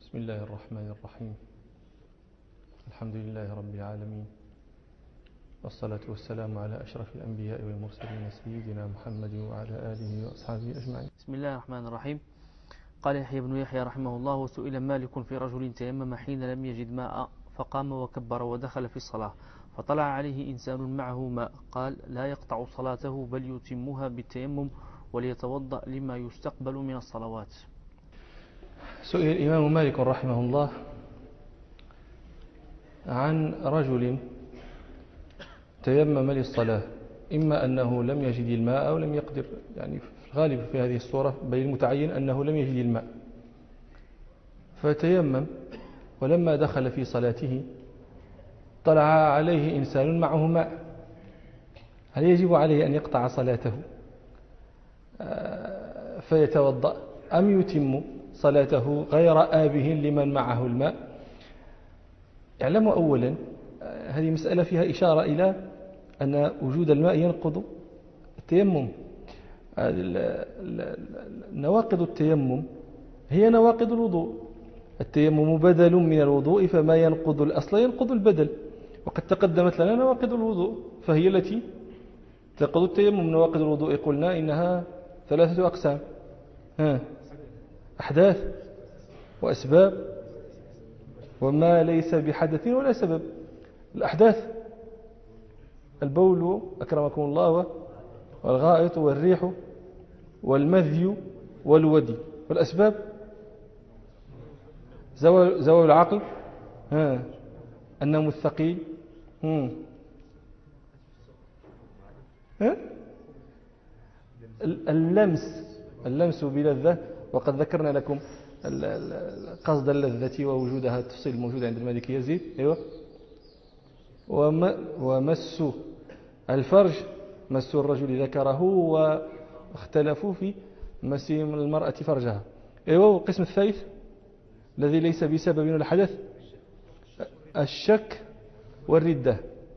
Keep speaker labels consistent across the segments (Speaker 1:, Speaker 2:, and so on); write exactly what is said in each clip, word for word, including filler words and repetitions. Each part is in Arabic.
Speaker 1: بسم الله الرحمن الرحيم. الحمد لله رب العالمين، والصلاة والسلام على أشرف الأنبياء والمرسلين سيدنا محمد وعلى آله وأصحابه أجمعين.
Speaker 2: بسم الله الرحمن الرحيم. قال يحيى بن يحيى رحمه الله: وسئل مالك في رجل تيمم حين لم يجد ماء فقام وكبر ودخل في الصلاة فطلع عليه إنسان معه ماء، قال: لا يقطع صلاته بل يتمها بالتيمم وليتوضأ لما يستقبل من الصلوات.
Speaker 1: سئل الإمام مالك رحمه الله عن رجل تيمم للصلاة، إما أنه لم يجد الماء أو لم يقدر، يعني في الغالب في هذه الصورة بل المتعين أنه لم يجد الماء، فتيمم ولما دخل في صلاته طلع عليه إنسان معه ماء، هل يجب عليه أن يقطع صلاته فيتوضأ أم يتم صلاته غير آبه لمن معه الماء؟ اعلموا أولا هذه مسألة فيها إشارة إلى أن وجود الماء ينقض التيمم. نواقض التيمم هي نواقض الوضوء. التيمم بدل من الوضوء، فما ينقض الأصل ينقض البدل، وقد تقدمت لنا نواقض الوضوء فهي التي تنقض التيمم. نواقض الوضوء قلنا إنها ثلاثة أقسام: ها أحداث وأسباب وما ليس بحدث ولا سبب. الأحداث البول أكرمكم الله والغائط والريح والمذي والودي. والأسباب زوال, زوال العقل، ها النوم الثقيل، ها اللمس اللمس بلذة، وقد ذكرنا لكم قصد اللذة ووجودها التفصيل الموجود عند المالكي يزيد. أيوة. ومس الفرج، مس الرجل ذكره، واختلفوا في مس المرأة فرجها. أيوة. والقسم الثالث الذي ليس بسبب من الحدث: الشك والردة.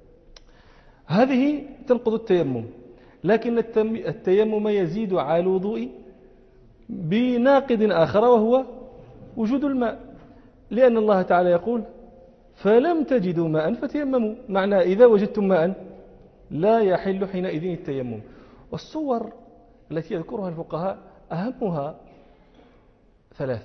Speaker 1: هذه تنقض التيمم، لكن التيمم يزيد على الوضوء بناقض آخر وهو وجود الماء، لأن الله تعالى يقول: فلم تجدوا ماء فتيمموا، معنى إذا وجدتم ماء لا يحل حينئذ التيمم. والصور التي يذكرها الفقهاء أهمها ثلاث: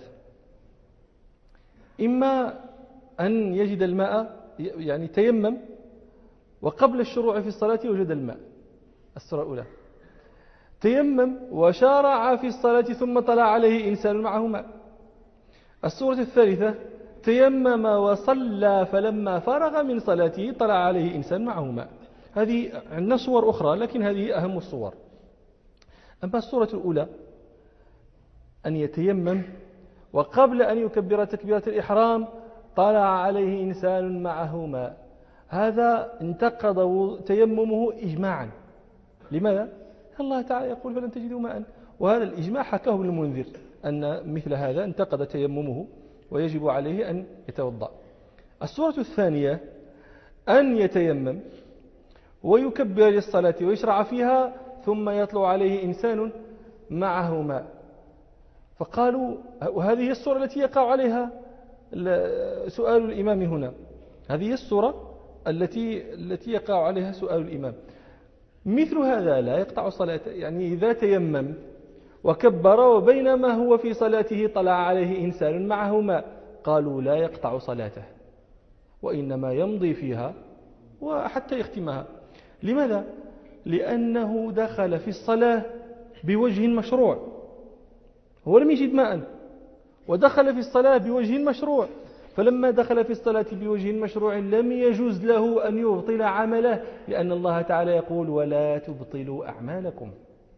Speaker 1: إما أن يجد الماء، يعني تيمم وقبل الشروع في الصلاة وجد الماء، الصورة الأولى. تيمم وشارع في الصلاة ثم طلع عليه إنسان معه ماء. الصورة الثالثة: تيمم وصلى فلما فرغ من صلاته طلع عليه إنسان معه ماء. هذه عندنا صور أخرى لكن هذه أهم الصور. أما الصورة الأولى أن يتيمم وقبل أن يكبر تكبيرة الإحرام طلع عليه إنسان معه ماء، هذا انتقض تيممه إجماعا. لماذا؟ الله تعالى يقول: فلن تجدوا ماء، وهذا الإجماع حكاه ابن المنذر أن مثل هذا انتقض تيممه ويجب عليه أن يتوضأ. الصورة الثانية أن يتيمم ويكبر للصلاة ويشرع فيها ثم يطلع عليه إنسان معه ماء، فقالوا وهذه الصورة التي يقع عليها سؤال الإمام هنا، هذه الصورة التي التي يقع عليها سؤال الإمام. مثل هذا لا يقطع صلاة، يعني إذا تيمم وكبر وبينما هو في صلاته طلع عليه إنسان معه ماء، قالوا لا يقطع صلاته وإنما يمضي فيها وحتى يختمها. لماذا؟ لأنه دخل في الصلاة بوجه مشروع، هو لم يجد ماء ودخل في الصلاة بوجه مشروع، فلما دخل في الصلاة بوجه مشروع لم يجوز له أن يبطل عمله، لأن الله تعالى يقول: ولا تبطلوا أعمالكم.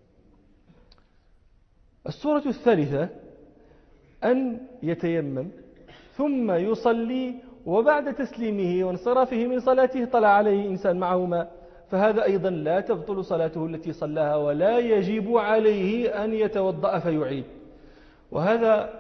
Speaker 1: الصورة الثالثة أن يتيمم ثم يصلي وبعد تسليمه وانصرافه من صلاته طلع عليه إنسان معه ماء، فهذا أيضا لا تبطل صلاته التي صلاها ولا يجب عليه أن يتوضأ فيعيد. وهذا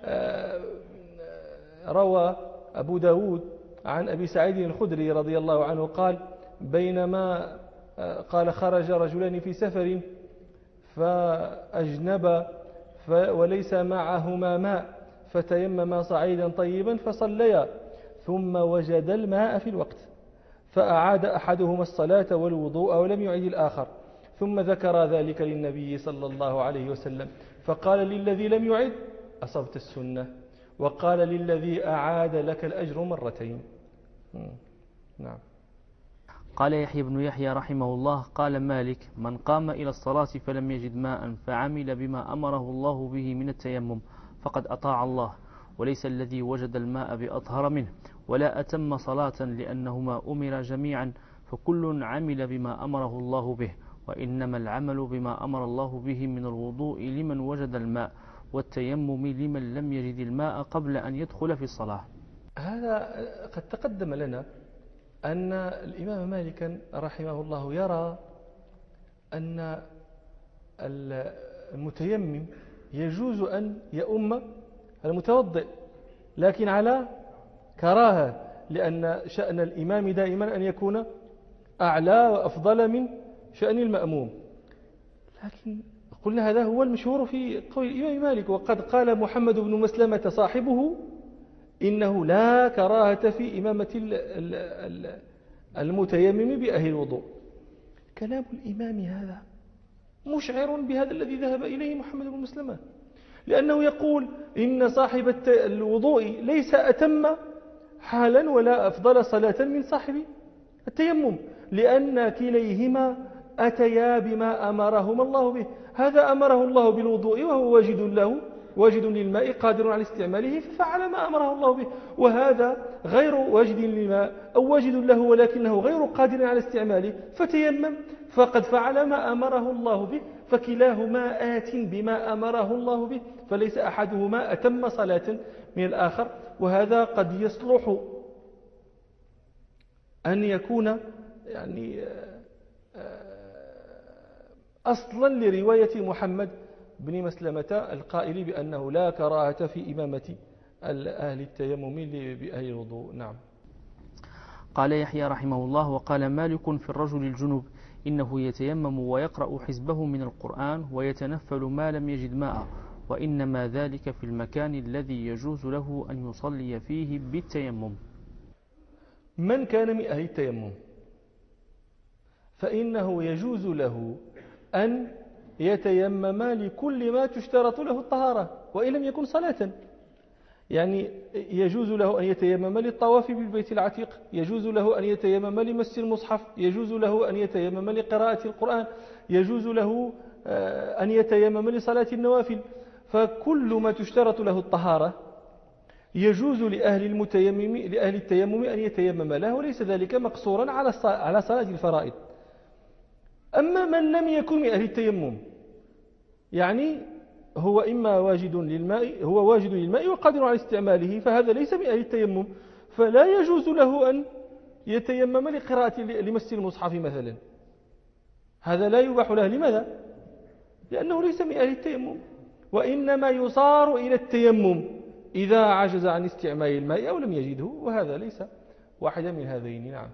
Speaker 1: روى أبو داود عن أبي سعيد الخدري رضي الله عنه قال: بينما قال خرج رجلان في سفر فأجنب وليس معهما ماء، فتيمما صعيدا طيبا فصليا ثم وجد الماء في الوقت فأعاد أحدهما الصلاة والوضوء ولم يعيد الآخر ثم ذكر ذلك للنبي صلى الله عليه وسلم فقال للذي لم يعد أصبت السنة وقال للذي أعاد لك الأجر مرتين. نعم.
Speaker 2: قال يحيى بن يحيى رحمه الله قال مالك من قام إلى الصلاة فلم يجد ماء فعمل بما أمره الله به من التيمم فقد أطاع الله وليس الذي وجد الماء بأطهر منه ولا أتم صلاة لأنهما أمر جميعا فكل عمل بما أمره الله به وإنما العمل بما أمر الله به من الوضوء لمن وجد الماء والتيمم لمن لم يجد الماء قبل أن يدخل في الصلاة.
Speaker 1: هذا قد تقدم لنا أن الإمام مالك رحمه الله يرى أن المتيمم يجوز أن يؤم المتوضئ لكن على كراهة لأن شأن الإمام دائما أن يكون أعلى وأفضل من شأن المأموم. لكن قلنا هذا هو المشهور في قول الإمام مالك وقد قال محمد بن مسلمة صاحبه إنه لا كراهة في إمامة المتيمم بأهل الوضوء. كلام الإمام هذا مشعر بهذا الذي ذهب إليه محمد بن مسلمة لأنه يقول إن صاحب الوضوء ليس أتم حالا ولا أفضل صلاة من صاحب التيمم لأن كليهما أتيا بما أمرهما الله به. هذا أمره الله بالوضوء وهو واجد له واجد للماء قادر على استعماله ففعل ما أمره الله به وهذا غير واجد للماء أو واجد له ولكنه غير قادر على استعماله فتيمم فقد فعل ما أمره الله به فكلاهما آت بما أمره الله به فليس أحدهما أتم صلاة من الآخر. وهذا قد يصلح أن يكون يعني أصلا لرواية محمد بن مسلمة القائل بأنه لا كراهة في إمامة أهل التيمم بأهل الوضوء. نعم.
Speaker 2: قال يحيى رحمه الله وقال مالك في الرجل الجنوب إنه يتيمم ويقرأ حزبه من القرآن ويتنفل ما لم يجد ماء وإنما ذلك في المكان الذي يجوز له أن يصلي فيه بالتيمم.
Speaker 1: من كان من أهل التيمم فإنه يجوز له أن يتيمم لكل ما تشترط له الطهارة وإن لم يكن صلاة. يعني يجوز له أن يتيمم للطواف بالبيت العتيق يجوز له أن يتيمم لمس المصحف يجوز له أن يتيمم لقراءة القرآن يجوز له أن يتيمم لصلاة النوافل فكل ما تشترط له الطهارة يجوز لأهل المتيمم لأهل التيمم أن يتيمم له وليس ذلك مقصورا على على صلاة الفرائض. أما من لم يكن من أهل التيمم يعني هو إما واجد للماء هو واجد للماء وقادر على استعماله فهذا ليس من أهل التيمم فلا يجوز له أن يتيمم لقراءة لمس المصحف مثلا. هذا لا يباح له. لماذا؟ لأنه ليس من أهل التيمم وإنما يصار إلى التيمم إذا عجز عن استعمال الماء أو لم يجده وهذا ليس واحدا من هذين. نعم.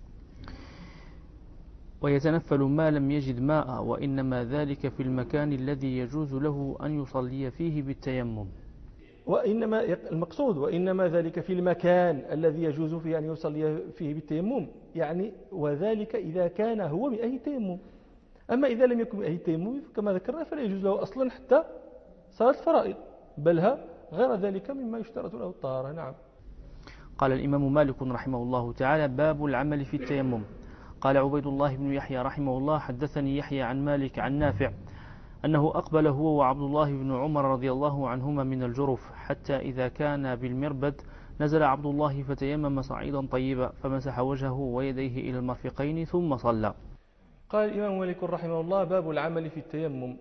Speaker 2: ويتنفل ما لم يجد ماء وإنما ذلك في المكان الذي يجوز له أن يصلي فيه بالتيمم.
Speaker 1: وإنما المقصود وإنما ذلك في المكان الذي يجوز فيه أن يصلي فيه بالتيمم يعني وذلك إذا كان هو من أهل التيمم. أما إذا لم يكن من أهل التيمم كما ذكرنا فلا يجوز له أصلا حتى صلاة الفرائض بل غير ذلك مما يشترط له الطهارة. نعم.
Speaker 2: قال الإمام مالك رحمه الله تعالى باب العمل في التيمم. قال عبيد الله بن يحيى رحمه الله حدثني يحيى عن مالك عن نافع أنه أقبل هو وعبد الله بن عمر رضي الله عنهما من الجرف حتى إذا كان بالمربد نزل عبد الله فتيمم صعيدا طيبا فمسح وجهه ويديه إلى المرفقين ثم صلى.
Speaker 1: قال الإمام مالك رحمه الله باب العمل في التيمم.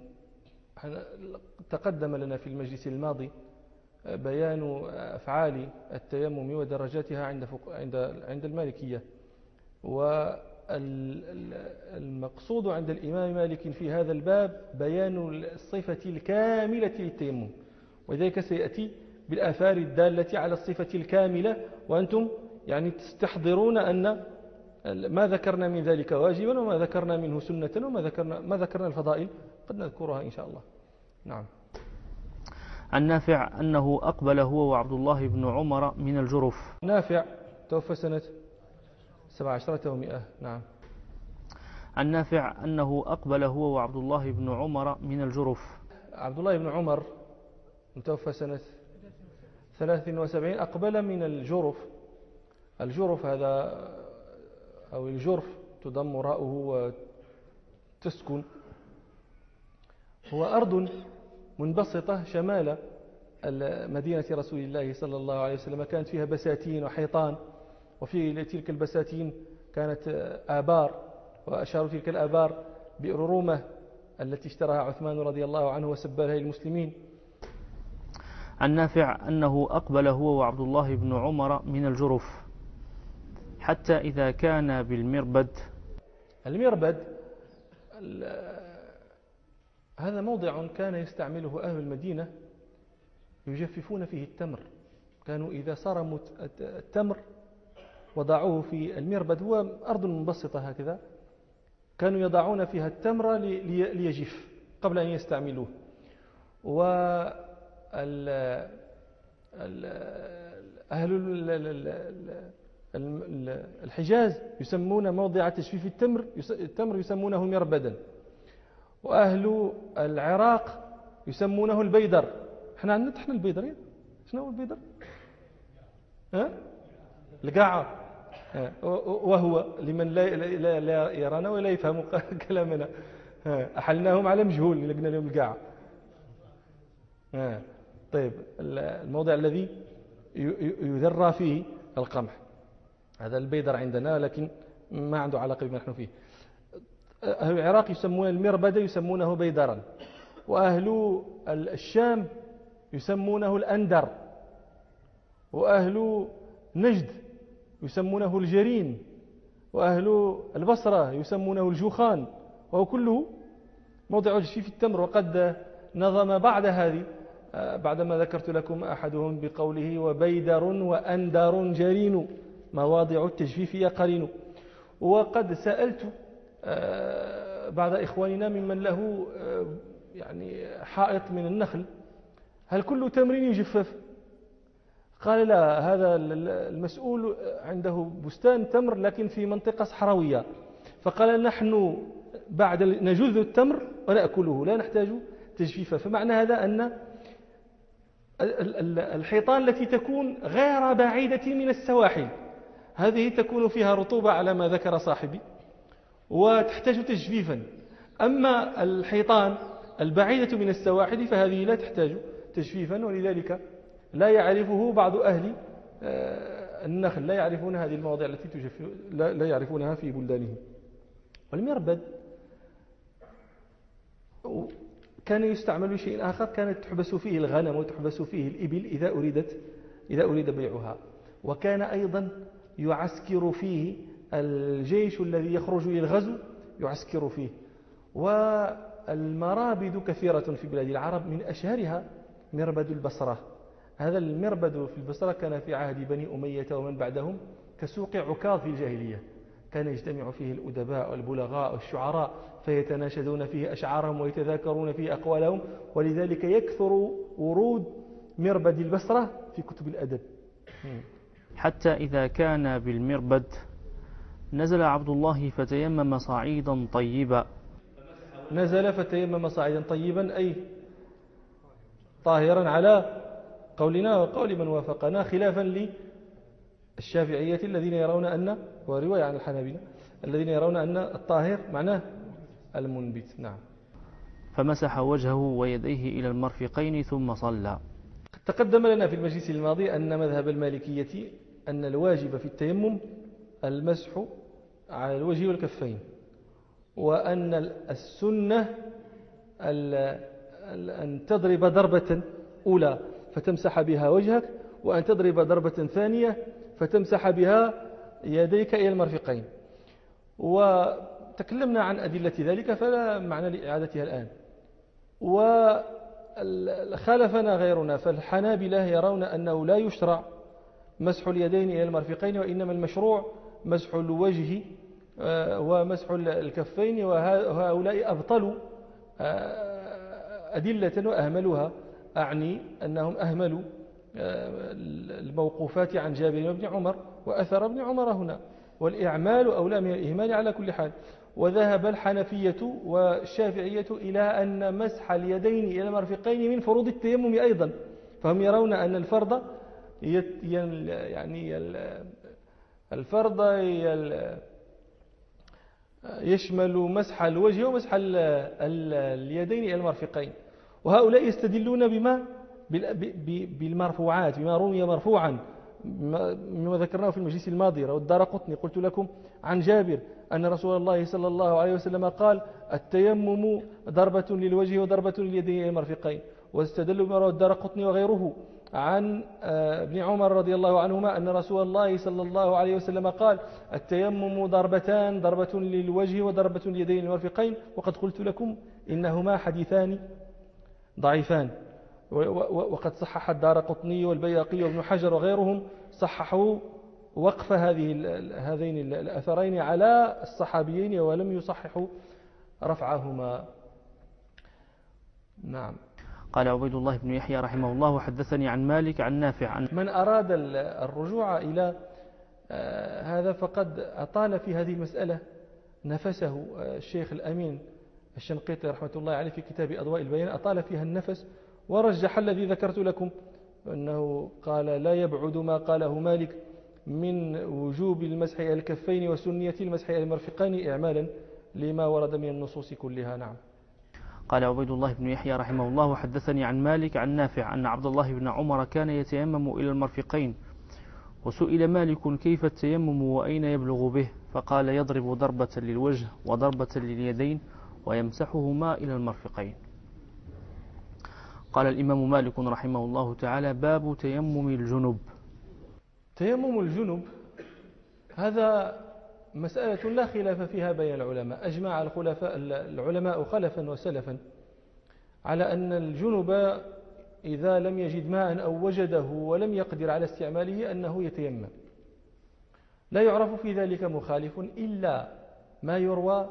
Speaker 1: تقدم لنا في المجلس الماضي بيان أفعال التيمم ودرجاتها عند عند عند المالكية والمقصود عند الإمام مالك في هذا الباب بيان الصفة الكاملة للتيمم وذلك سيأتي بالآثار الدالة على الصفة الكاملة وأنتم يعني تستحضرون أن ما ذكرنا من ذلك واجبا وما ذكرنا منه سنة وما ذكرنا ما ذكرنا الفضائل قد نذكرها إن شاء الله. نعم.
Speaker 2: عن نافع أنه أقبل هو وعبد الله بن عمر من الجرف.
Speaker 1: نافع توفى سنة سبع عشرة ومئة. نعم.
Speaker 2: عن نافع أنه أقبل هو وعبد الله بن عمر من الجرف.
Speaker 1: عبد الله بن عمر متوفى سنة ثلاث وسبعين أقبل من الجرف. الجرف هذا أو الجرف تضم راؤه وتسكن، هو أرض منبسطة شمال مدينة رسول الله صلى الله عليه وسلم، كانت فيها بساتين وحيطان، وفي تلك البساتين كانت آبار، وأشار تلك الآبار بئر رومة التي اشتراها عثمان رضي الله عنه وسبلها للمسلمين.
Speaker 2: عن نافع أنه أقبل هو وعبد الله بن عمر من الجرف حتى إذا كان بالمربد.
Speaker 1: المربد هذا موضع كان يستعمله أهل المدينة يجففون فيه التمر، كانوا إذا صرموا التمر وضعوه في المربد، هو أرض منبسطة هكذا، كانوا يضعون فيها التمر ليجف قبل أن يستعملوه. وأهل الحجاز يسمون موضع تجفيف التمر التمر يسمونه مربدا، وأهل العراق يسمونه البيدر. احنا عندنا احنا البيدر، شنو هو البيدر؟ ها؟ القاعة. وهو لمن لا, لا, لا يرانا ولا يفهم كلامنا، أحلناهم على مجهول لقنا لهم القاعة. طيب، الموضع الذي يذرى فيه القمح هذا البيدر عندنا، لكن ما عنده علاقة بما نحن فيه. أهل العراق يسمون المربد يسمونه بيدرا، وأهل الشام يسمونه الأندر، وأهل نجد يسمونه الجرين، وأهل البصرة يسمونه الجوخان، وهو كله موضع تجفيف التمر. وقد نظم بعد هذه بعدما ذكرت لكم أحدهم بقوله وبيدر وأندر جرين مواضع التجفيف يا قرين. وقد سألت بعض إخواننا ممن له يعني حائط من النخل هل كل تمر يجفف؟ قال لا، هذا المسؤول عنده بستان تمر لكن في منطقة صحراوية، فقال نحن بعد نجذ التمر ونأكله لا نحتاج تجفيفه. فمعنى هذا أن الحيطان التي تكون غير بعيدة من السواحل هذه تكون فيها رطوبة على ما ذكر صاحبي وتحتاج تجفيفا، أما الحيطان البعيدة من السواحل فهذه لا تحتاج تجفيفا، ولذلك لا يعرفه بعض أهل النخل، لا يعرفون هذه المواضع التي تجفف، لا يعرفونها في بلدانهم. والمربد كان يستعمل شيء آخر، كانت تحبس فيه الغنم وتحبس فيه الإبل إذا أريدت إذا أريد بيعها، وكان أيضا يعسكر فيه الجيش الذي يخرج للغزو يعسكر فيه. والمرابد كثيرة في بلاد العرب، من أشهرها مربد البصرة. هذا المربد في البصرة كان في عهد بني أمية ومن بعدهم كسوق عكاظ في الجاهلية، كان يجتمع فيه الأدباء والبلغاء والشعراء فيتناشدون فيه أشعارهم ويتذاكرون فيه أقوالهم، ولذلك يكثر ورود مربد البصرة في كتب الأدب.
Speaker 2: حتى إذا كان بالمربد نزل عبد الله فتيمم صعيدا طيبا.
Speaker 1: نزل فتيمم صعيدا طيبا أي طاهرا على قولنا وقول من وافقنا، خلافا للشافعية الذين يرون أن، ورواية عن الحنابلة الذين يرون أن الطاهر معناه المنبت. نعم.
Speaker 2: فمسح وجهه ويديه إلى المرفقين ثم صلى.
Speaker 1: تقدم لنا في المجلس الماضي أن مذهب المالكية أن الواجب في التيمم المسح على الوجه والكفين، وأن السنة أن تضرب ضربة أولى فتمسح بها وجهك، وأن تضرب ضربة ثانية فتمسح بها يديك إلى المرفقين. وتكلمنا عن أدلة ذلك فلا معنى لإعادتها الآن. وخالفنا غيرنا، فالحنابلة يرون أنه لا يشرع مسح اليدين إلى المرفقين، وإنما المشروع مسح الوجه ومسح الكفين، وهؤلاء أبطلوا أدلة وأهملوها أعني أنهم أهملوا الموقوفات عن جابر وابن عمر وأثر ابن عمر هنا، والإعمال أولى من الإهمال على كل حال. وذهب الحنفية والشافعية إلى أن مسح اليدين إلى المرفقين من فروض التيمم أيضا، فهم يرون أن الفرض يعني الفرض يشمل مسح الوجه ومسح اليدين إلى المرفقين، وهؤلاء يستدلون بما بالمرفوعات، بما روي مرفوعا مما ذكرناه في المجلس الماضي. والدارقطني قلت لكم عن جابر أن رسول الله صلى الله عليه وسلم قال التيمم ضربة للوجه وضربة لليدين إلى المرفقين. واستدلوا بما روى الدارقطني وغيره عن ابن عمر رضي الله عنهما أن رسول الله صلى الله عليه وسلم قال التيمم ضربتان، ضربة للوجه وضربة لليدين إلى المرفقين. وقد قلت لكم إنهما حديثان ضعيفان، وقد صحح الدارقطني والبياقي وابن حجر وغيرهم صححوا وقف هذه هذين الأثرين على الصحابيين ولم يصححوا رفعهما. نعم.
Speaker 2: قال عبيد الله بن يحيى رحمه الله حدثني عن مالك عن نافع عن
Speaker 1: من أراد الرجوع إلى هذا فقد أطال في هذه المسألة نفسه الشيخ الأمين الشنقيطي رحمة الله عليه في كتاب أضواء البيان، أطال فيها النفس ورجح الذي ذكرت لكم أنه قال لا يبعد ما قاله مالك من وجوب المسح على الكفين وسنية المسح على المرفقين إعمالا لما ورد من النصوص كلها. نعم.
Speaker 2: قال عبيد الله بن يحيى رحمه الله حدثني عن مالك عن نافع أن عبد الله بن عمر كان يتيمم إلى المرفقين، وسئل مالك كيف التيمم وأين يبلغ به، فقال يضرب ضربة للوجه وضربة لليدين ويمسحهما إلى المرفقين. قال الإمام مالك رحمه الله تعالى باب تيمم الجنب.
Speaker 1: تيمم الجنب هذا مسألة لا خلاف فيها بين العلماء، أجمع الخلفاء العلماء خلفا وسلفا على أن الجنب إذا لم يجد ماء أو وجده ولم يقدر على استعماله أنه يتيمم. لا يعرف في ذلك مخالف إلا ما يروى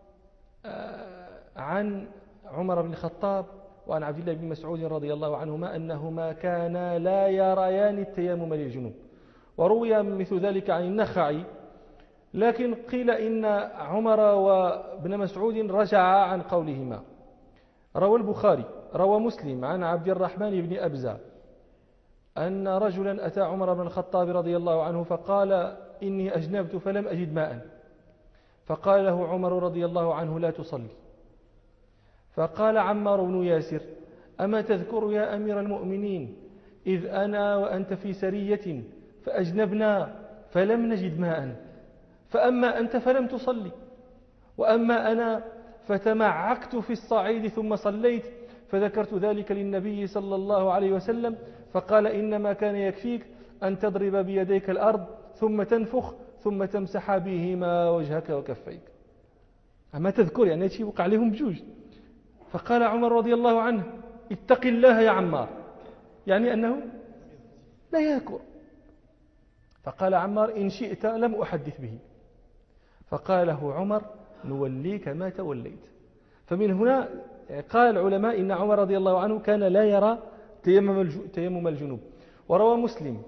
Speaker 1: عن عمر بن الخطاب وعن عبد الله بن مسعود رضي الله عنهما أنهما كانا لا يريان التيمم للجنوب، وروي مثل ذلك عن النخعي، لكن قيل إن عمر وابن مسعود رجع عن قولهما. روى البخاري روى مسلم عن عبد الرحمن بن أبزة أن رجلا أتى عمر بن الخطاب رضي الله عنه فقال إني أجنبت فلم أجد ماء، فقال له عمر رضي الله عنه لا تصلي. فقال عمار بن ياسر أما تذكر يا أمير المؤمنين إذ أنا وأنت في سرية فأجنبنا فلم نجد ماء، فأما أنت فلم تصلي، وأما أنا فتمعكت في الصعيد ثم صليت، فذكرت ذلك للنبي صلى الله عليه وسلم فقال إنما كان يكفيك أن تضرب بيديك الأرض ثم تنفخ ثم تمسح بهما وجهك وكفيك. أما تذكر يعني شيء وقع عليهم بجوج. فقال عمر رضي الله عنه اتق الله يا عمار، يعني أنه لا يذكر. فقال عمار إن شئت لم أحدث به. فقال له عمر نوليك ما توليت. فمن هنا قال العلماء إن عمر رضي الله عنه كان لا يرى تيمم الجنوب. وروى مسلم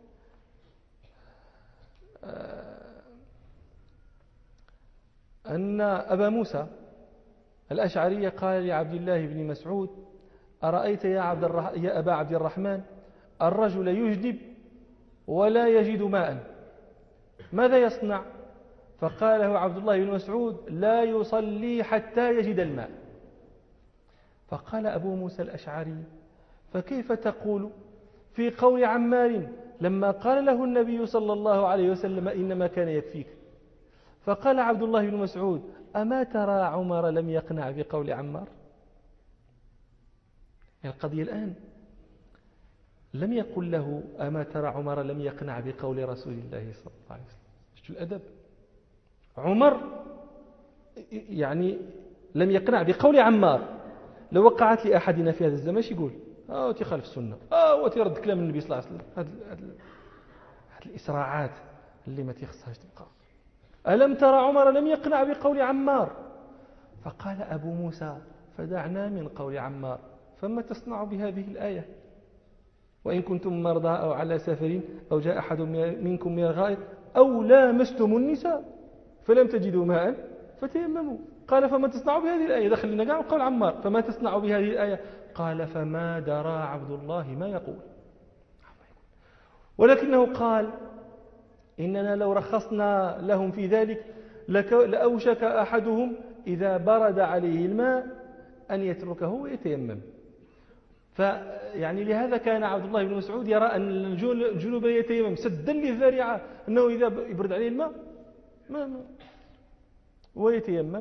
Speaker 1: أن أبا موسى الأشعري قال لعبد الله بن مسعود أرأيت يا, عبد الرح... يا أبا عبد الرحمن الرجل يجدب ولا يجد ماء ماذا يصنع؟ فقال له عبد الله بن مسعود لا يصلي حتى يجد الماء. فقال أبو موسى الأشعري فكيف تقول في قول عمار لما قال له النبي صلى الله عليه وسلم إنما كان يكفيك؟ فقال عبد الله بن مسعود أما ترى عمر لم يقنع بقول عمار؟ القضية الآن لم يقل له أما ترى عمر لم يقنع بقول رسول الله صلى الله عليه وسلم. شو الأدب؟ عمر يعني لم يقنع بقول عمار. لو وقعت لأحدنا في هذا الزمان شو يقول؟ آه وتخالف السنة، آه وترد كلام النبي صلى الله عليه وسلم. هذه الإسراعات اللي ما تخصهاش تبقى. ألم ترى عمر لم يقنع بقول عمار؟ فقال أبو موسى فدعنا من قول عمار فما تصنع بهذه الآية؟ وإن كنتم مرضى أو على سفر أو جاء أحد منكم من الغائط أو لامستم النساء فلم تجدوا ماء فتيمموا. قال فما تصنع بهذه الآية؟ دخل لنا قال قول عمار فما تصنع بهذه الآية؟ قال فما درى عبد الله ما يقول. ولكنه قال إننا لو رخصنا لهم في ذلك لأوشك أحدهم إذا برد عليه الماء أن يتركه ويتيمم. فيعني لهذا كان عبد الله بن مسعود يرى أن الجنوب يتيمم سدا للذريعة، أنه إذا يبرد عليه الماء ما ما ويتيمم.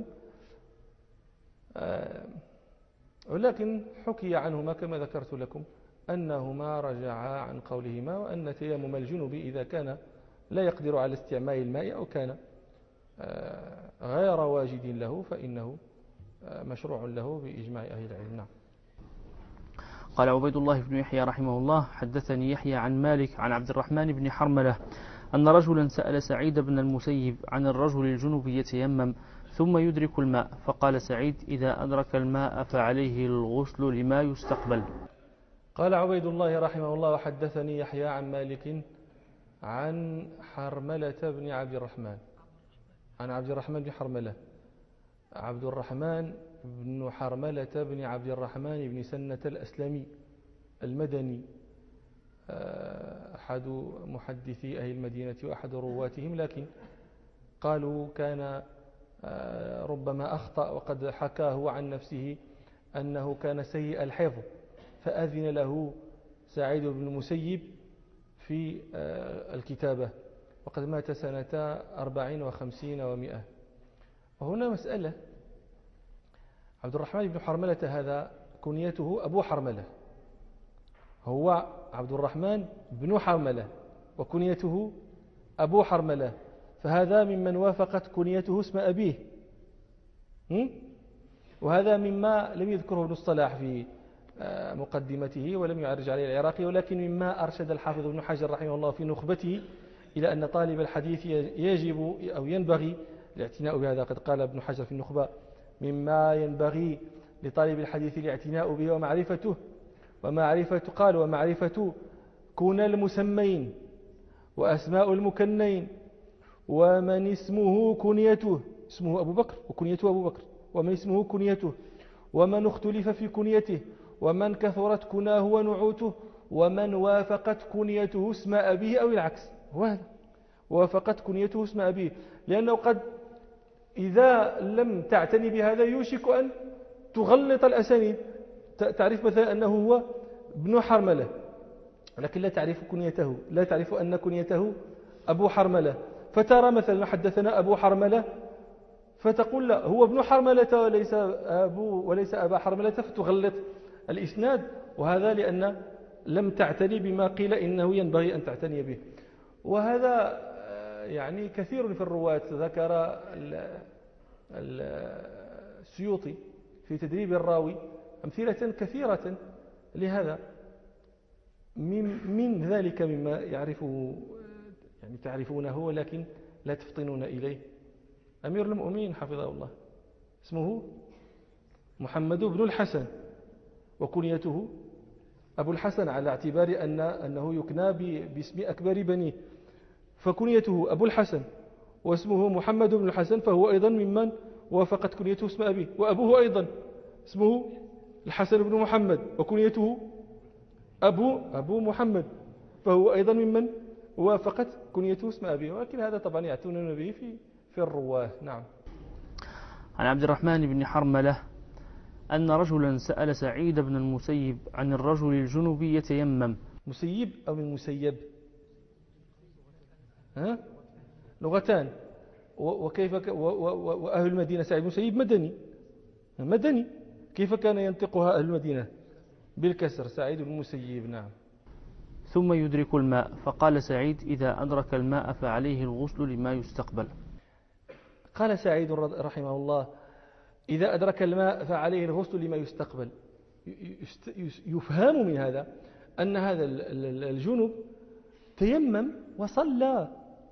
Speaker 1: آه ولكن حكي عنهما كما ذكرت لكم أنهما رجعا عن قولهما، وأن تيمم الجنوب إذا كان لا يقدر على استعمال الماء أو كان آه غير واجد له فإنه آه مشروع له بإجماع أهل العلم. نعم.
Speaker 2: قال عبيد الله بن يحيى رحمه الله حدثني يحيى عن مالك عن عبد الرحمن بن حرملة أن رجلا سأل سعيد بن المسيب عن الرجل الجنوب يتيمم ثم يدرك الماء، فقال سعيد إذا أدرك الماء فعليه الغسل لما يستقبل.
Speaker 1: قال عبيد الله رحمه الله وحدثني يحيى عن مالك عن حرملة بن عبد الرحمن عن عبد الرحمن بن حرملة عبد الرحمن بن حرملة بن عبد الرحمن بن سنة الأسلمي المدني، أحد محدثي أهل المدينة وأحد رواتهم، لكن قالوا كان ربما أخطأ، وقد حكاه عن نفسه أنه كان سيء الحفظ، فأذن له سعيد بن المسيب في الكتابة، وقد مات سنة أربعين وخمسين ومئة. وهنا مسألة، عبد الرحمن بن حرملة هذا كنيته أبو حرملة، هو عبد الرحمن بن حرملة وكنيته أبو حرملة، فهذا ممن وافقت كنيته اسم أبيه، وهذا مما لم يذكره ابن الصلاح في مقدمته ولم يعرج عليه العراقي، ولكن مما أرشد الحافظ ابن حجر رحمه الله في نخبته إلى أن طالب الحديث يجب أو ينبغي الاعتناء بهذا. قد قال ابن حجر في النخبة مما ينبغي لطالب الحديث الاعتناء به ومعرفته ومعرفة قال ومعرفة كون المسمين وأسماء المكنين ومن اسمه كنيته، اسمه أبو بكر وكنيته أبو بكر، ومن اسمه كنيته، ومن اختلف في كنيته، ومن كثرت كناه ونعوته، ومن وافقت كنيته اسم أبيه أو العكس، وهذا وافقت كنيته اسم أبيه، لأنه قد إذا لم تعتني بهذا يوشك أن تغلط الأسانيد، تعرف مثلا أنه هو ابن حرملة لكن لا تعرف كنيته، لا تعرف أن كنيته أبو حرملة، فترى مثلا حدثنا أبو حرملة فتقول لا هو ابن حرملة وليس أبو وليس أبا حرملة، فتغلط الإسناد، وهذا لأن لم تعتني بما قيل إنه ينبغي أن تعتني به. وهذا يعني كثير في الرواة، ذكر السيوطي في تدريب الراوي أمثلة كثيرة لهذا، من, من ذلك مما يعرفه يعني تعرفونه ولكن لا تفطنون إليه أمير المؤمنين حفظه الله اسمه محمد بن الحسن وكنيته أبو الحسن، على اعتبار أن أنه يكنى باسم أكبر بنيه، فكنيته أبو الحسن واسمه محمد بن الحسن، فهو أيضا ممن وافقت كنيته اسم أبيه، وأبوه أيضا اسمه الحسن بن محمد وكنيته أبو أبو محمد، فهو أيضا ممن وافقت كنيته اسم أبيه، ولكن هذا طبعا يعتنون به في في الرواه. نعم.
Speaker 2: عن عبد الرحمن بن حرملة أن رجلا سأل سعيد بن المسيب عن الرجل الجنوبي يتيمم.
Speaker 1: مسيب أو من مسيب؟ ها؟ لغتان. وكيف ك... و... و... وأهل المدينة سعيد بن المسيب مدني مدني كيف كان ينطقها أهل المدينة؟ بالكسر، سعيد بن المسيب. نعم.
Speaker 2: ثم يدرك الماء، فقال سعيد إذا أدرك الماء فعليه الغسل لما يستقبل.
Speaker 1: قال سعيد رحمه الله إذا أدرك الماء فعليه الغسل لما يستقبل. يفهم من هذا أن هذا الجنوب تيمم وصلى،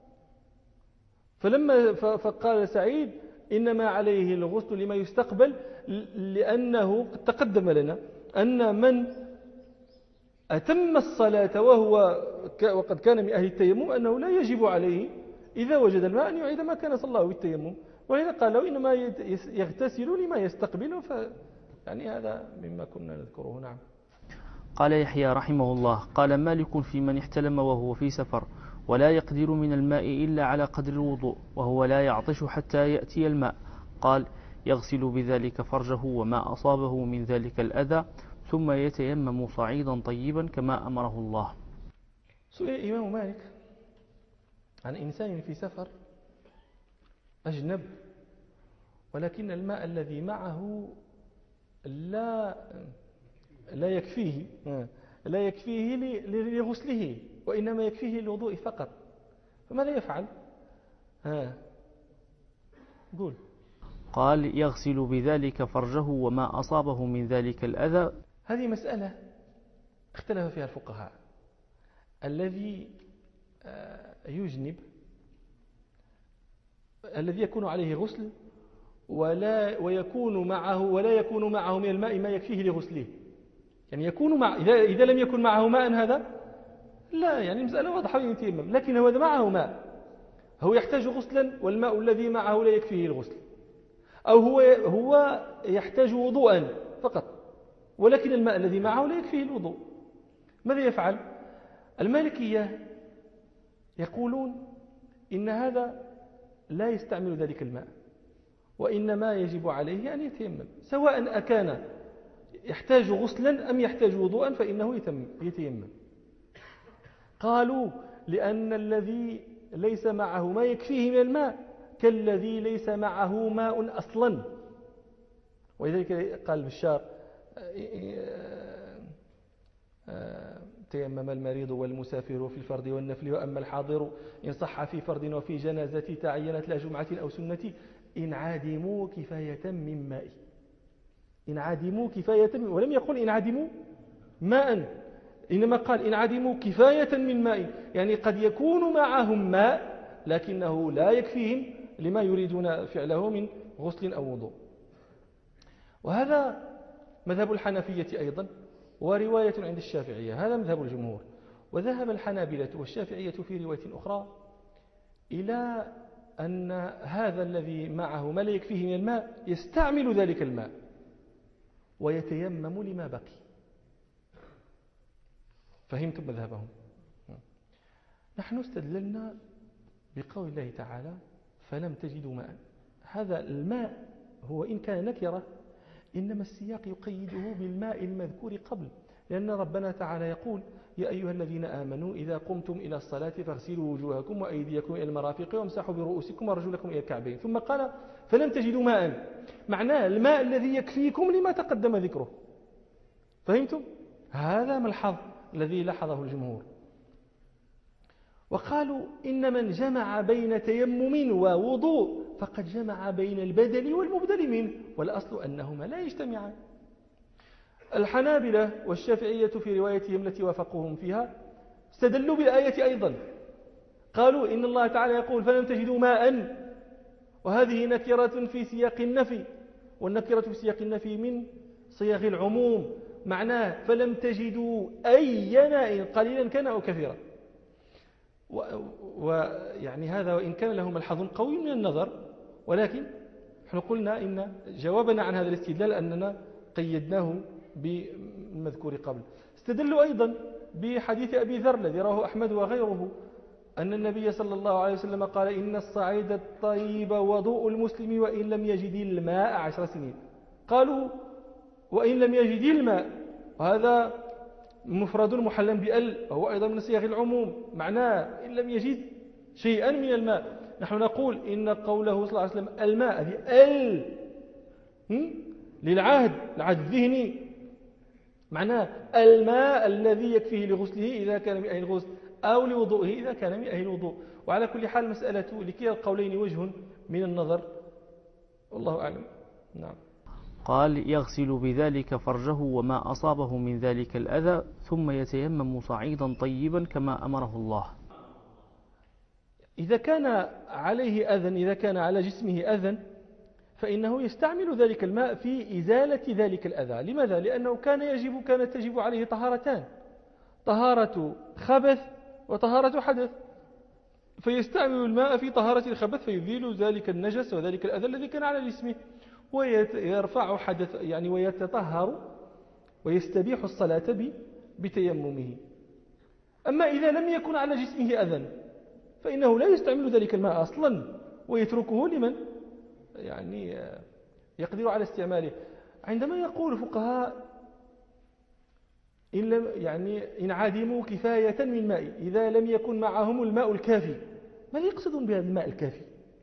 Speaker 1: فلما فقال سعيد إنما عليه الغسل لما يستقبل، لأنه تقدم لنا أن من أتم الصلاة وهو وقد كان من أهل التيمم أنه لا يجب عليه إذا وجد الماء أن يعيد ما كان صلاه بالتيمم، ولذا قال له إنما يغتسل لما يستقبله، ف يعني هذا مما كنا نذكره. نعم.
Speaker 2: قال يحيى رحمه الله: قال مالك في من احتلم وهو في سفر ولا يقدر من الماء إلا على قدر الوضوء وهو لا يعطش حتى يأتي الماء، قال يغسل بذلك فرجه وما أصابه من ذلك الأذى ثم يتيمم صعيدا طيبا كما أمره الله.
Speaker 1: سئل الإمام مالك عن إنسان في سفر أجنب ولكن الماء الذي معه لا لا يكفيه لا يكفيه لغسله وإنما يكفيه للوضوء فقط، فماذا يفعل؟ ها قول.
Speaker 2: قال يغسل بذلك فرجه وما أصابه من ذلك الأذى.
Speaker 1: هذه مسألة اختلف فيها الفقهاء. الذي يجنب الذي يكون عليه غسل ولا ويكون معه ولا يكون معه من الماء ما يكفيه لغسله، يعني يكون مع إذا, إذا لم يكن معه ماء هذا لا، يعني المسألة واضحة يتيمم، لكن هو معه ماء هو يحتاج غسلا والماء الذي معه لا يكفيه الغسل، أو هو هو يحتاج وضوءا فقط ولكن الماء الذي معه لا يكفيه الوضوء، ماذا يفعل؟ المالكية يقولون إن هذا لا يستعمل ذلك الماء وإنما يجب عليه أن يتيمم، سواء أكان يحتاج غسلا أم يحتاج وضوءا فإنه يتيمم. قالوا لأن الذي ليس معه ما يكفيه من الماء كالذي ليس معه ماء أصلا، ولذلك قال بشار تيمم المريض والمسافر في الفرض والنفل وأما الحاضر إن صح في فرض وفي جنازة تعينت لا جمعة أو سنة إن عادموا كفاية من ماء، إن عادموا كفاية من، ولم يقل إن عادموا ماء، إنما قال إن عادموا كفاية من ماء، يعني قد يكون معهم ماء لكنه لا يكفيهم لما يريدون فعله من غسل أو وضوء. وهذا مذهب الحنفية أيضا ورواية عند الشافعية، هذا مذهب الجمهور. وذهب الحنابلة والشافعية في رواية أخرى إلى أن هذا الذي معه ما لا يكفيه من الماء يستعمل ذلك الماء ويتيمم لما بقي. فهمتم مذهبهم؟ نحن استدللنا بقول الله تعالى فلم تجدوا ماء. هذا الماء هو إن كان نكرة إنما السياق يقيده بالماء المذكور قبل، لأن ربنا تعالى يقول يا أيها الذين آمنوا إذا قمتم إلى الصلاة فاغسلوا وجوهكم وأيديكم إلى المرافق وامسحوا برؤوسكم وارجلكم إلى الكعبين، ثم قال فلم تجدوا ماء، معناه الماء الذي يكفيكم لما تقدم ذكره. فهمتم؟ هذا ملحظ الذي لاحظه الجمهور. وقالوا إن من جمع بين تيمم ووضوء فقد جمع بين البدل والمبدل منه، والأصل أنهما لا يجتمعان. الحنابلة والشافعية في روايتهم التي وافقوهم فيها استدلوا بالآية أيضا، قالوا إن الله تعالى يقول فلم تجدوا ماء، وهذه نكرة في سياق النفي، والنكرة في سياق النفي من صيغ العموم، معناه فلم تجدوا أي ماء قليلا كان أو كثيرا. ويعني هذا وإن كان له ملحظ قوي من النظر، ولكن نحن قلنا إن جوابنا عن هذا الاستدلال أننا قيدناه بالمذكور قبل. استدلوا أيضا بحديث أبي ذر الذي رواه أحمد وغيره أن النبي صلى الله عليه وسلم قال إن الصعيد الطيب وضوء المسلم وإن لم يجد الماء عشر سنين. قالوا وإن لم يجد الماء، وهذا مفرد محلا بأل، وهو أيضا من صيغ العموم، معناه إن لم يجد شيئا من الماء. نحن نقول إن قوله صلى الله عليه وسلم الماء هذه ال للعهد، العهد الذهني، معناه الماء الذي يكفيه لغسله إذا كان من أهل الغسل أو لوضوئه إذا كان من أهل الوضوء. وعلى كل حال مسألة لكلا القولين وجه من النظر، والله أعلم. نعم.
Speaker 2: قال يغسل بذلك فرجه وما أصابه من ذلك الأذى ثم يتيمم صعيدا طيبا كما أمره الله.
Speaker 1: إذا كان عليه أذى، إذا كان على جسمه أذى فإنه يستعمل ذلك الماء في إزالة ذلك الأذى. لماذا؟ لأنه كان يجب كانت تجب عليه طهارتان، طهارة خبث وطهارة حدث، فيستعمل الماء في طهارة الخبث فيزيل ذلك النجس وذلك الأذى الذي كان على جسمه، ويرفع حدث يعني ويتطهر ويستبيح الصلاة بتيممه. أما إذا لم يكن على جسمه أذى فإنه لا يستعمل ذلك الماء أصلا ويتركه لمن يعني يقدر على استعماله. عندما يقول فقهاء إن لم يعني إن عدموا كفاية من ماء، إذا لم يكن معهم الماء الكافي، ما يقصدون بهذا الماء الكافي؟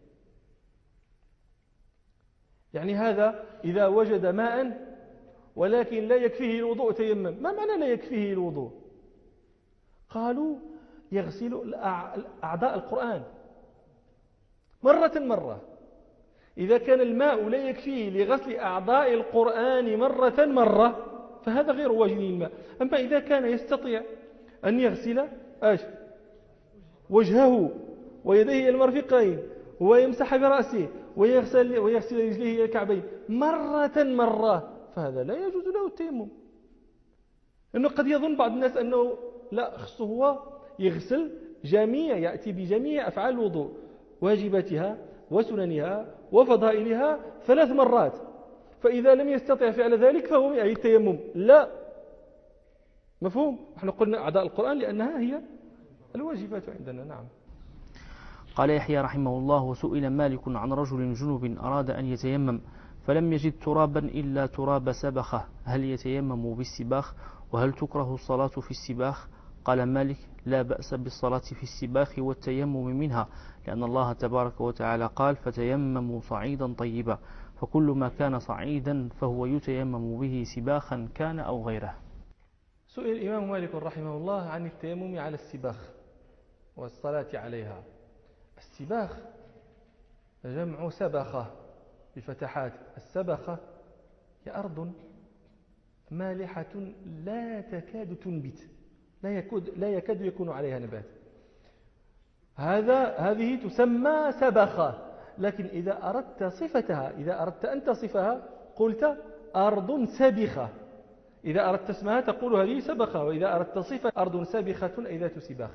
Speaker 1: يعني هذا إذا وجد ماء ولكن لا يكفيه الوضوء تيمم. ما معنى لا يكفيه الوضوء؟ قالوا يغسل أعضاء القرآن مرة مرة. إذا كان الماء لا يكفيه لغسل أعضاء القرآن مرة مرة فهذا غير واجب الماء. أما إذا كان يستطيع أن يغسل آش وجهه ويديه المرفقين ويمسح برأسه ويغسل, ويغسل رجليه إلى الكعبين مرة مرة فهذا لا يجوز له التيمم. لأنه قد يظن بعض الناس أنه لا، خصه هو يغسل جميع يأتي بجميع أفعال الوضوء واجباتها وسننها وفضائلها ثلاث مرات، فإذا لم يستطع فعل ذلك فهو يعني التيمم. لا، مفهوم؟ نحن قلنا أعضاء القرآن لأنها هي الواجبات عندنا. نعم.
Speaker 2: قال يحيى رحمه الله: وسئل مالك عن رجل جنوب أراد أن يتيمم فلم يجد ترابا إلا تراب سبخة، هل يتيمم بالسباخ؟ وهل تكره الصلاة في السباخ؟ قال مالك: لا بأس بالصلاة في السباخ والتيمم منها، لأن الله تبارك وتعالى قال: فتيمموا صعيدا طيبا، فكل ما كان صعيدا فهو يتيمم به سباخا كان أو غيره.
Speaker 1: سئل الإمام مالك رحمه الله عن التيمم على السباخ والصلاة عليها. السباخ جمع سبخة بفتحات. السبخة هي أرض مالحة لا تكاد تنبت، لا يكاد, لا يكاد يكون عليها نبات. هذا هذه تسمى سبخة. لكن إذا أردت صفتها، إذا أردت أن تصفها قلت أرض سبخة. إذا أردت اسمها تقول هذه سبخة، وإذا أردت صفة أرض سبخة أي ذات سباخ.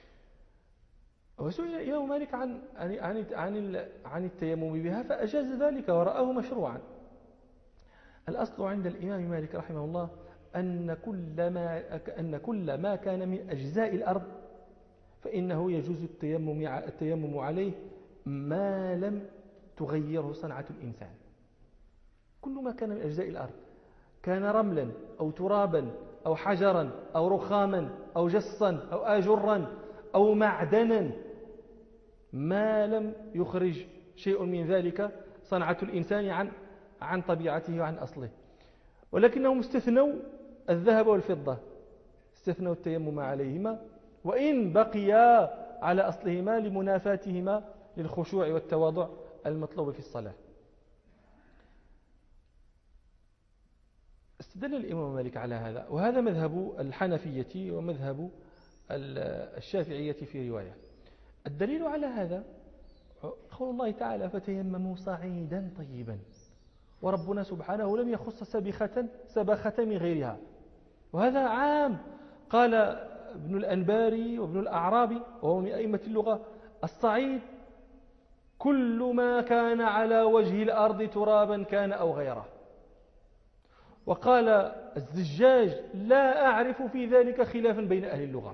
Speaker 1: وسئل الإمام مالك عن عن عن عن, عن التيمم بها فأجاز ذلك ورآه مشروعا. الأصل عند الإمام مالك رحمه الله أن كل ما أن كل ما كان من أجزاء الأرض فإنه يجوز التيمم التيمم عليه ما لم تغيره صنعة الإنسان. كل ما كان من أجزاء الأرض، كان رملا أو ترابا أو حجرا أو رخاما أو جصا أو آجرا أو معدنا، ما لم يخرج شيء من ذلك صنعة الإنسان عن عن طبيعته وعن أصله. ولكنهم استثنوا الذهب والفضة، استثنوا التيمم عليهما وإن بقيا على أصلهما لمنافاتهما للخشوع والتواضع المطلوب في الصلاة. استدل الإمام مالك على هذا، وهذا مذهب الحنفية ومذهب الشافعية في رواية. الدليل على هذا قول الله تعالى: فتيمموا صعيدا طيبا، وربنا سبحانه لم يخص سبخة سبخة من غيرها، وهذا عام. قال ابن الأنباري وابن الأعرابي وهو من أئمة اللغة: الصعيد كل ما كان على وجه الأرض ترابا كان أو غيره. وقال الزجاج: لا أعرف في ذلك خلافا بين أهل اللغة.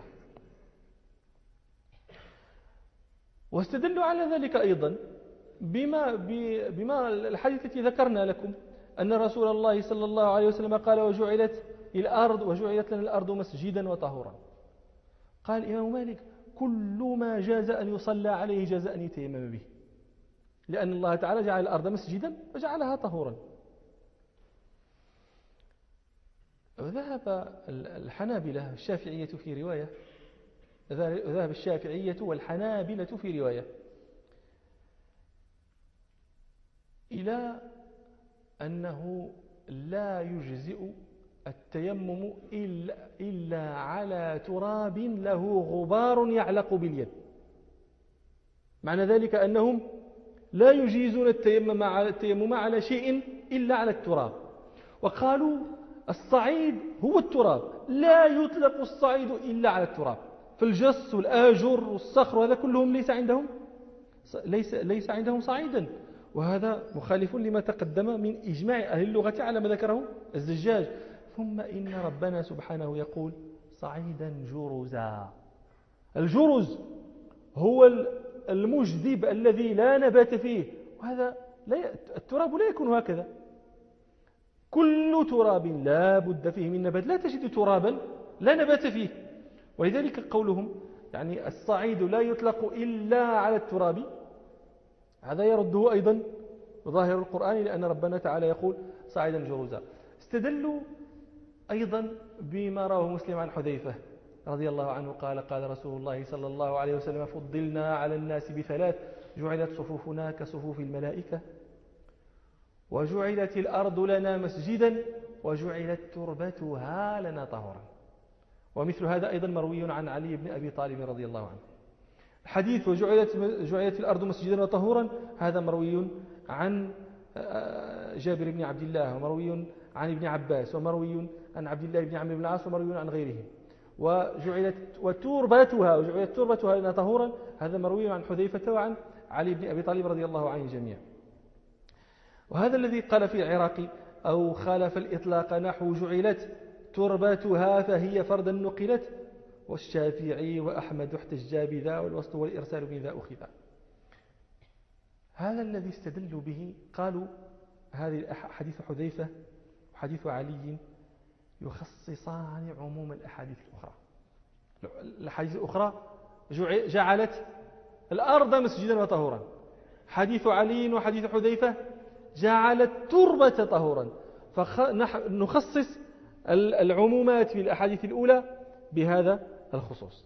Speaker 1: واستدلوا على ذلك أيضا بما, بما الحديث التي ذكرنا لكم أن رسول الله صلى الله عليه وسلم قال: وجعلت الأرض وجعلت لنا الأرض مسجدا وطهورا. قال الإمام مالك: كل ما جاز أن يصلى عليه جاز أن يتيمم به، لأن الله تعالى جعل الأرض مسجدا وجعلها طهورا. وذهب الحنابلة الشافعية في رواية ذهب الشافعية والحنابلة في رواية إلى أنه لا يجزئ التيمم إلا على تراب له غبار يعلق باليد. معنى ذلك أنهم لا يجيزون التيمم على التيمم على شيء إلا على التراب. وقالوا الصعيد هو التراب، لا يطلق الصعيد إلا على التراب. فالجص والآجر والصخر وهذا كلهم ليس عندهم ليس ليس عندهم صعيدا، وهذا مخالف لما تقدم من إجماع أهل اللغة على ما ذكره الزجاج. ثم إن ربنا سبحانه يقول صعيدا جرزا. الجرز هو المجذب الذي لا نبات فيه، وهذا لا التراب لا يكون هكذا. كل تراب لا بد فيه من نبات، لا تجد ترابا لا نبات فيه. ولذلك قولهم يعني الصعيد لا يطلق إلا على التراب، هذا يرده أيضا ظاهر القرآن، لأن ربنا تعالى يقول صعيدا جرزا. استدلوا أيضا بما رواه مسلم عن حذيفة رضي الله عنه قال قال رسول الله صلى الله عليه وسلم فضلنا على الناس بثلاث: جعلت صفوفنا كصفوف الملائكة، وجعلت الأرض لنا مسجدا، وجعلت تربتها لنا طهورا. ومثل هذا أيضا مروي عن علي بن أبي طالب رضي الله عنه. حديث وجعلت جعلت الأرض مسجدا وطهورا هذا مروي عن جابر بن عبد الله، ومروي عن ابن عباس، ومروي عن عبد الله بن عمرو بن العاص، ومروي عن غيرهم. وجعلت وتربتها وجعلت تربتها لنا طهورا هذا مروي عن حذيفة وعن علي بن أبي طالب رضي الله عنه جميعا. وهذا الذي قال في العراقي أو خالف الإطلاق نحو جعلت تربتها فهي فردا نقلت، والشافعي وأحمد احتجا بذا، والوسط والإرسال من ذا أخذا. هذا الذي استدلوا به قالوا هذه حديث حذيفة وحديث علي يخصصان عموم الأحاديث الأخرى. الأحاديث الأخرى جعلت الأرض مسجدا وطهورا، حديث علي وحديث حذيفة جعلت التربة طهورا، فنخصص العمومات في الأحاديث الأولى بهذا الخصوص.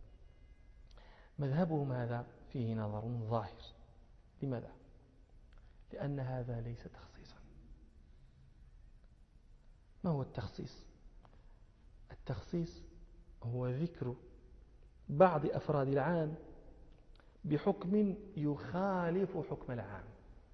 Speaker 1: مذهبهم هذا فيه نظر ظاهر. لماذا؟ لأن هذا ليس تخصيصا. ما هو التخصيص؟ التخصيص هو ذكر بعض أفراد العام بحكم يخالف حكم العام.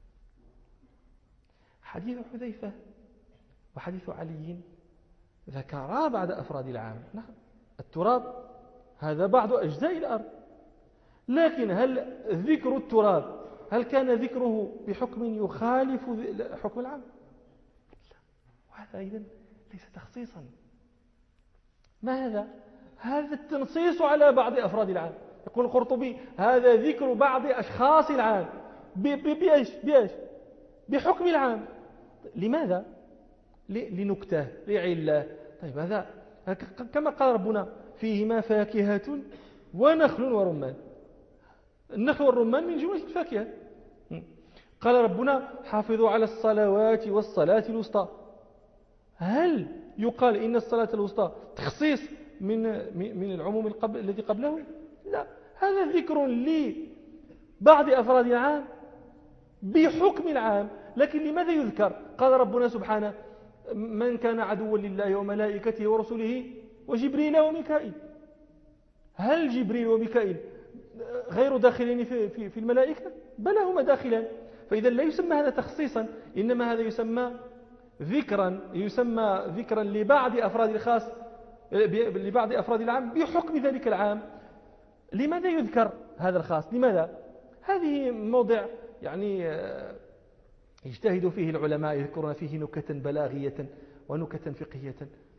Speaker 1: حديث حذيفة وحديث علي ذكرا بعض أفراد العام. نعم، التراب هذا بعض أجزاء الأرض، لكن هل ذكر التراب هل كان ذكره بحكم يخالف حكم العام؟ وهذا أيضا ليس تخصيصا. ما هذا؟ هذا التنصيص على بعض أفراد العام. يقول القرطبي هذا ذكر بعض أشخاص العام بإيش؟ بإيش؟ بحكم العام. لماذا؟ لنكتة، لعلة. طيب هذا كما قال ربنا فيهما فاكهة ونخل ورمان. النخل والرمان من جملة الفاكهة. قال ربنا حافظوا على الصلوات والصلاة الوسطى. هل يقال إن الصلاة الوسطى تخصيص من من العموم القبل الذي قبله؟ لا، هذا ذكر لبعض أفراد العام بحكم العام. لكن لماذا يذكر؟ قال ربنا سبحانه من كان عدوا لله وملائكته ورسله وجبريل وميكائيل. هل جبريل وميكائيل غير داخلين في, في, في الملائكة؟ بل هما داخلان. فإذا لا يسمى هذا تخصيصا، إنما هذا يسمى ذكرا، يسمى ذكرا لبعض أفراد الخاص لبعض أفراد العام بحكم ذلك العام. لماذا يذكر هذا الخاص؟ لماذا؟ هذه موضع يعني يجتهد فيه العلماء، يذكرون فيه نكتا بلاغية ونكتا فقهية،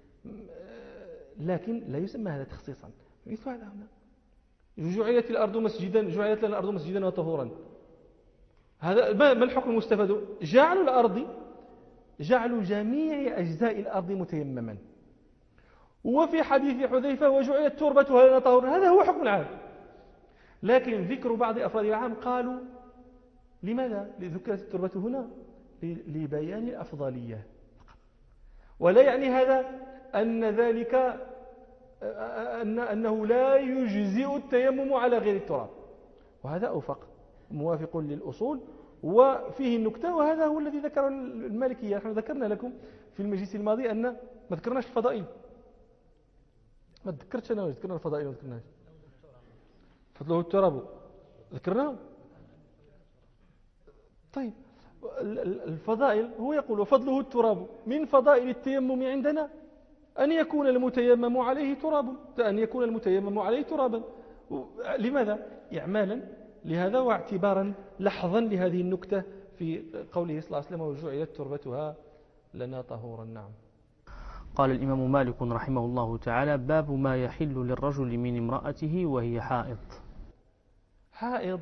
Speaker 1: لكن لا يسمى هذا تخصيصا. مثل هذا هنا جعلت الأرض مسجدا، جعلت لنا الأرض مسجدا وطهورا. هذا ما الحكم المستفاد؟ جعل الأرض جعل جميع أجزاء الأرض متيمما. وفي حديث حذيفة وجعلت تربتها لنا طهورا، هذا هو حكم العام. لكن ذكر بعض أفراد العام قالوا لماذا ذكرت التربة هنا؟ لبيان الأفضلية، ولا يعني هذا أن ذلك أن أنه لا يجزئ التيمم على غير التراب. وهذا أوفق موافق للأصول وفيه النكتة. وهذا هو الذي ذكره المالكية. نحن ذكرنا لكم في المجلس الماضي أن ما ذكرناش الفضائل. ما ذكرتش أنا ذكرنا الفضائل ما ذكرناش. فضله التراب ذكرناه. طيب الفضائل هو يقول وفضله التراب. من فضائل التيمم عندنا أن يكون المتيمم عليه تراب أن يكون المتيمم عليه ترابا. لماذا؟ إعمالا لهذا واعتبارا لحظا لهذه النكتة في قوله صلى الله عليه وسلم وجعلت تربتها لنا طهورا. نعم.
Speaker 2: قال الإمام مالك رحمه الله تعالى باب ما يحل للرجل من امرأته وهي حائض.
Speaker 1: حائض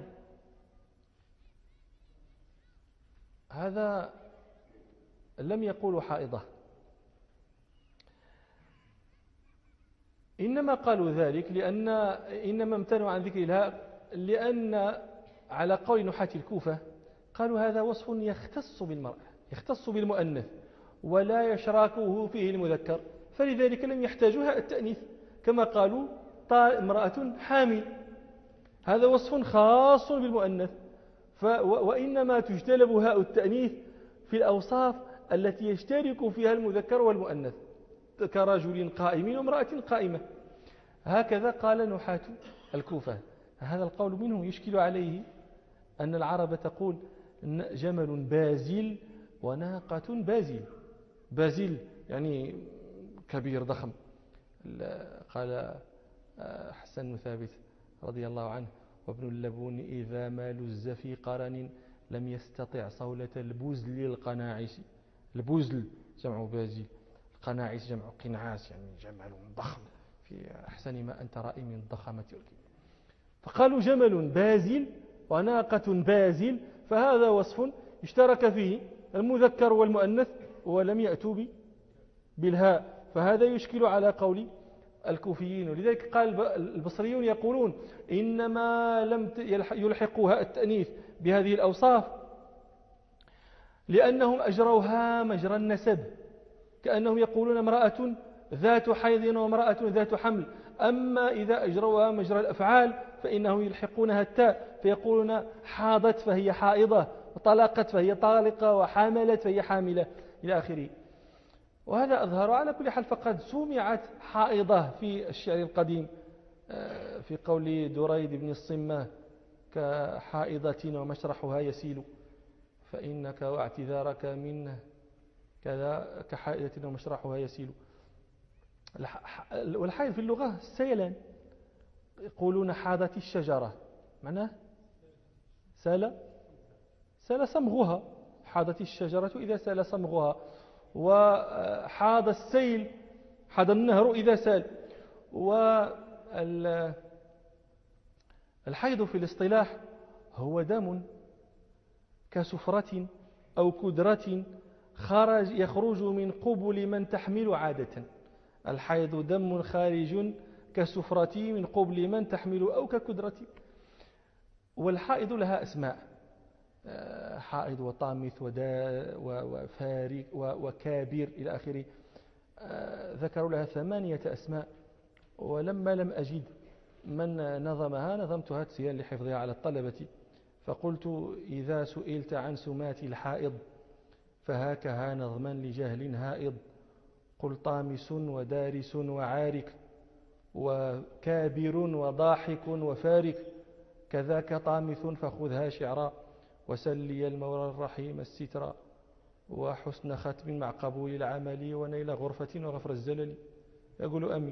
Speaker 1: هذا لم يقولوا حائضة، إنما قالوا ذلك لأن إنما امتنعوا عن ذكر الهاء لأن على قول نحاة الكوفة قالوا هذا وصف يختص بالمرأة يختص بالمؤنث ولا يشراكه فيه المذكر، فلذلك لم يحتاجوا هاء التأنيث كما قالوا امرأة حامل، هذا وصف خاص بالمؤنث. وإنما تجتلب هاء التأنيث في الأوصاف التي يشترك فيها المذكر والمؤنث كرجل قائم وامرأة قائمة. هكذا قال نحاة الكوفة. هذا القول منهم يشكل عليه أن العرب تقول جمل بازل وناقة بازل. بازل يعني كبير ضخم. قال حسن بن ثابت رضي الله عنه وابن اللبون إذا ما لز في قرن لم يستطع صولة البزل القناعس. البزل جمع بازل، القناعس جمع قنعاس، يعني جمل ضخم في أحسن ما أنت رأي من الضخامة. فقالوا جمل بازل وناقة بازل، فهذا وصف اشترك فيه المذكر والمؤنث ولم يأتوا بالهاء، فهذا يشكل على قول الكوفيين. ولذلك قال البصريون يقولون إنما لم يلحقوا هاء التأنيث بهذه الأوصاف لأنهم أجروها مجرى النسب، كأنهم يقولون امرأة ذات حيض وامرأة ذات حمل. أما إذا أجروها مجرى الأفعال فإنهم يلحقونها التاء فيقولون حاضت فهي حائضة، وطلقت فهي طالقة، وحاملت فهي حاملة إلى آخره. وهذا أظهر على كل حال، فقد سمعت حائضة في الشعر القديم في قول دريد بن الصمة كحائضة ومشرحها يسيل فإنك واعتذارك منه كذا كحائضة ومشرحها يسيل. والحائض في اللغة السيلان، يقولون حاضت الشجرة معناه سال سال صمغها، حاضت الشجرة إذا سال صمغها، وحاض السيل حاض النهر إذا سال. والحيض في الاصطلاح هو دم كسفرة أو كدرة خرج يخرج من قبل من تحمل عادة. الحيض دم خارج كسفرة من قبل من تحمل أو ككدرة. والحائض لها أسماء، حائض وطامث وفارق وكابر إلى آخره، ذكروا لها ثمانية أسماء، ولما لم أجد من نظمها نظمتها تسيان لحفظها على الطلبة، فقلت إذا سئلت عن سمات الحائض فهاكها نظما لجهل هائض، قل طامس ودارس وعارك وكابر وضاحك وفارك، كذاك طامث فخذها شعرا وسلي المولى الرحيم الستر، وحسن ختم مع قبول العمل ونيل غرفة وغفر الزلل. يقول أمين.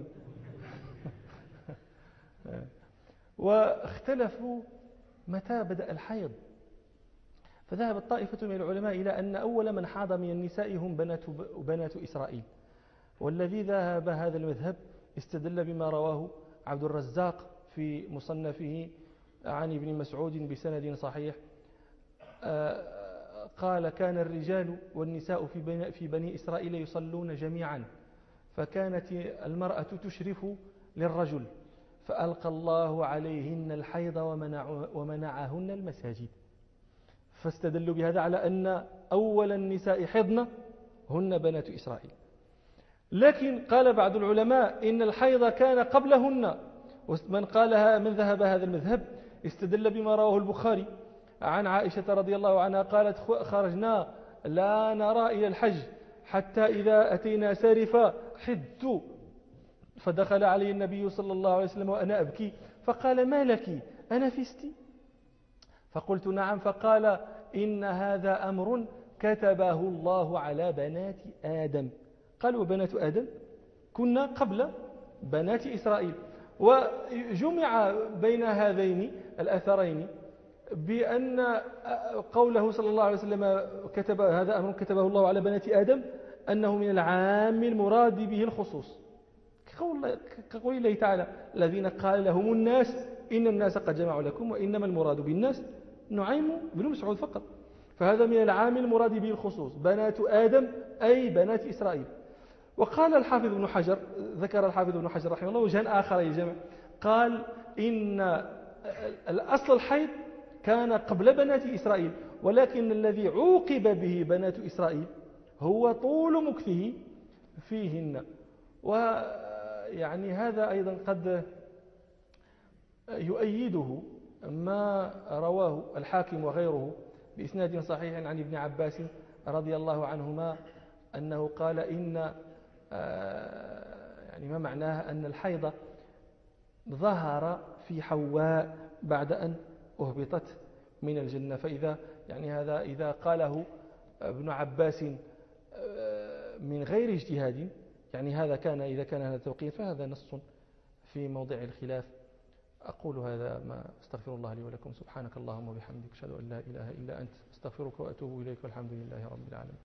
Speaker 1: واختلفوا متى بدأ الحيض، فذهب الطائفة من العلماء إلى أن أول من حاض من النساء هم بنات, بنات إسرائيل، والذي ذهب هذا المذهب استدل بما رواه عبد الرزاق في مصنفه عن ابن مسعود بسند صحيح، قال كان الرجال والنساء في بني, في بني إسرائيل يصلون جميعا، فكانت المرأة تشرف للرجل، فألقى الله عليهن الحيض ومنع ومنعهن المساجد، فاستدلوا بهذا على أن أول النساء حضن هن بنات إسرائيل. لكن قال بعض العلماء إن الحيض كان قبلهن، ومن قالها من ذهب هذا المذهب استدل بما رواه البخاري عن عائشة رضي الله عنها قالت خرجنا لا نرى إلى الحج حتى إذا أتينا سارفا حدت، فدخل علي النبي صلى الله عليه وسلم وأنا أبكي، فقال ما لك أنفستي؟ فقلت نعم، فقال إن هذا أمر كتبه الله على بنات آدم. قال وبنات آدم كنا قبل بنات إسرائيل. وجمع بين هذين الأثرين بأن قوله صلى الله عليه وسلم كتب هذا أمر كتبه الله على بنات آدم أنه من العام المراد به الخصوص، كقول الله تعالى الذين قال لهم الناس إن الناس قد جمعوا لكم وإنما المراد بالناس نعيم بن مسعود فقط. فهذا من العام المراد به الخصوص، بنات آدم أي بنات إسرائيل. وقال الحافظ ابن حجر، ذكر الحافظ ابن حجر رحمه الله وجها آخر للجمع، قال إن الأصل الحيض كان قبل بنات إسرائيل، ولكن الذي عوقب به بنات إسرائيل هو طول مكثه فيهن. ويعني هذا أيضا قد يؤيده ما رواه الحاكم وغيره بإسناد صحيح عن ابن عباس رضي الله عنهما أنه قال إن يعني ما معناه أن الحيض ظهر في حواء بعد أن أهبطت من الجنة. فإذا يعني هذا إذا قاله ابن عباس من غير اجتهاد يعني هذا كان إذا كان هذا توقيف فهذا نص في موضع الخلاف. أقول هذا ما أستغفر الله لي ولكم. سبحانك اللهم وبحمدك أشهد أن لا إله إلا أنت أستغفرك وأتوب إليك والحمد لله رب العالمين.